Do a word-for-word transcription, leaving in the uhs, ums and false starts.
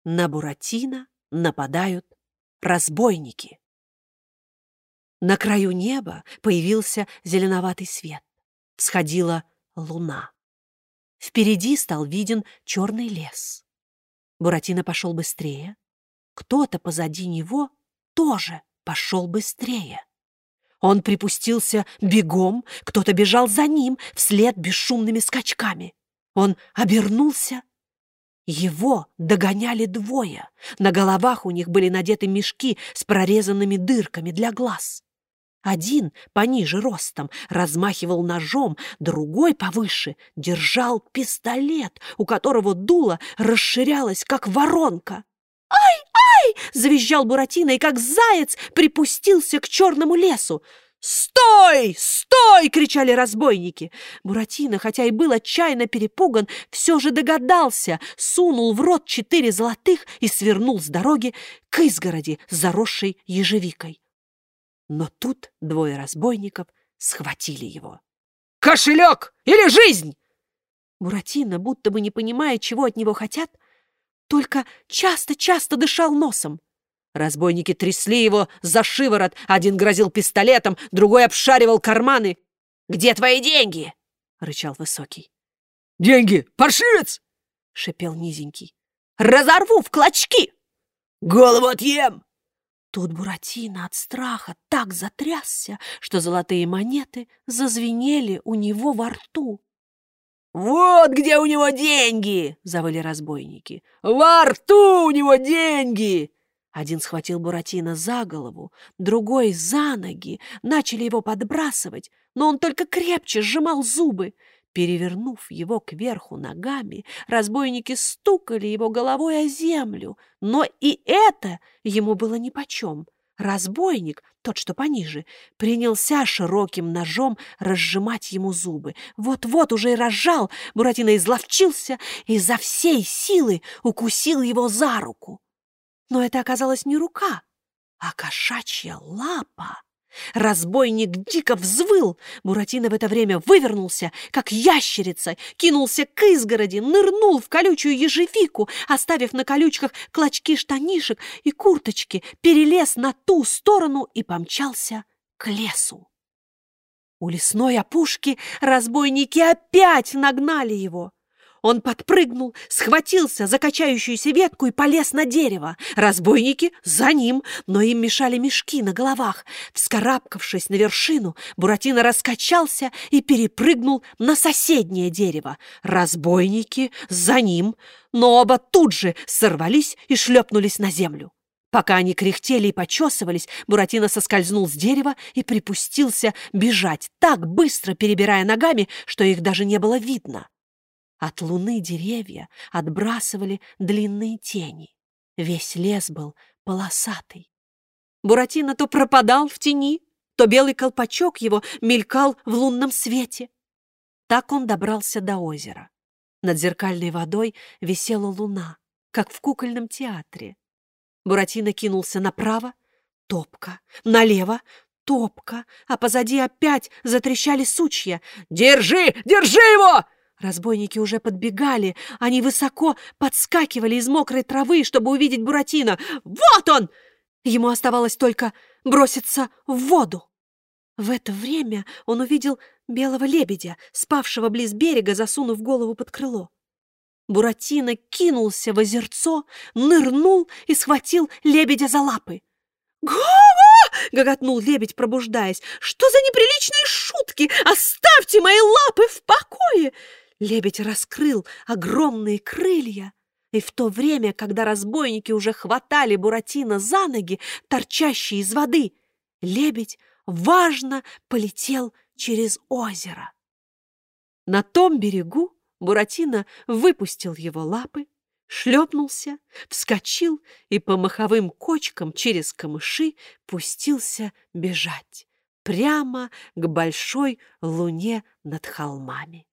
На Буратино нападают разбойники. На краю неба появился зеленоватый свет. Всходила луна. Впереди стал виден черный лес. Буратино пошел быстрее. Кто-то позади него тоже пошел быстрее. Он припустился бегом, кто-то бежал за ним вслед бесшумными скачками. Он обернулся. Его догоняли двое. На головах у них были надеты мешки с прорезанными дырками для глаз. Один, пониже ростом, размахивал ножом, другой, повыше, держал пистолет, у которого дуло расширялось, как воронка. «Ай, ай!» — завизжал Буратино и, как заяц, припустился к черному лесу. «Стой! Стой!» — кричали разбойники. Буратино, хотя и был отчаянно перепуган, все же догадался, сунул в рот четыре золотых и свернул с дороги к изгороди, заросшей ежевикой. Но тут двое разбойников схватили его. «Кошелек или жизнь?» Буратино, будто бы не понимая, чего от него хотят, только часто-часто дышал носом. Разбойники трясли его за шиворот, один грозил пистолетом, другой обшаривал карманы. «Где твои деньги?» — рычал высокий. «Деньги, паршивец!» — шипел низенький. «Разорву в клочки!» «Голову отъем!» Тут Буратино от страха так затрясся, что золотые монеты зазвенели у него во рту. «Вот где у него деньги!» — завыли разбойники. «Во рту у него деньги!» Один схватил Буратино за голову, другой за ноги, начали его подбрасывать, но он только крепче сжимал зубы. Перевернув его кверху ногами, разбойники стукали его головой о землю, но и это ему было нипочем. Разбойник, тот, что пониже, принялся широким ножом разжимать ему зубы. Вот-вот уже и разжал, Буратино изловчился и изо всей силы укусил его за руку. Но это оказалась не рука, а кошачья лапа. Разбойник дико взвыл. Буратино в это время вывернулся, как ящерица, кинулся к изгороди, нырнул в колючую ежевику, оставив на колючках клочки штанишек и курточки, перелез на ту сторону и помчался к лесу. У лесной опушки разбойники опять нагнали его. Он подпрыгнул, схватился за качающуюся ветку и полез на дерево. Разбойники за ним, но им мешали мешки на головах. Вскарабкавшись на вершину, Буратино раскачался и перепрыгнул на соседнее дерево. Разбойники за ним, но оба тут же сорвались и шлепнулись на землю. Пока они кряхтели и почесывались, Буратино соскользнул с дерева и припустился бежать, так быстро перебирая ногами, что их даже не было видно. От луны деревья отбрасывали длинные тени. Весь лес был полосатый. Буратино то пропадал в тени, то белый колпачок его мелькал в лунном свете. Так он добрался до озера. Над зеркальной водой висела луна, как в кукольном театре. Буратино кинулся направо — топка, налево — топка, а позади опять затрещали сучья. «Держи! Держи его!» Разбойники уже подбегали, они высоко подскакивали из мокрой травы, чтобы увидеть Буратино. «Вот он!» Ему оставалось только броситься в воду. В это время он увидел белого лебедя, спавшего близ берега, засунув голову под крыло. Буратино кинулся в озерцо, нырнул и схватил лебедя за лапы. «Га-га!» — гоготнул лебедь, пробуждаясь. «Что за неприличные шутки? Оставьте мои лапы в покое!» Лебедь раскрыл огромные крылья, и в то время, когда разбойники уже хватали Буратино за ноги, торчащие из воды, лебедь важно полетел через озеро. На том берегу Буратино выпустил его лапы, шлепнулся, вскочил и по маховым кочкам через камыши пустился бежать прямо к большой луне над холмами.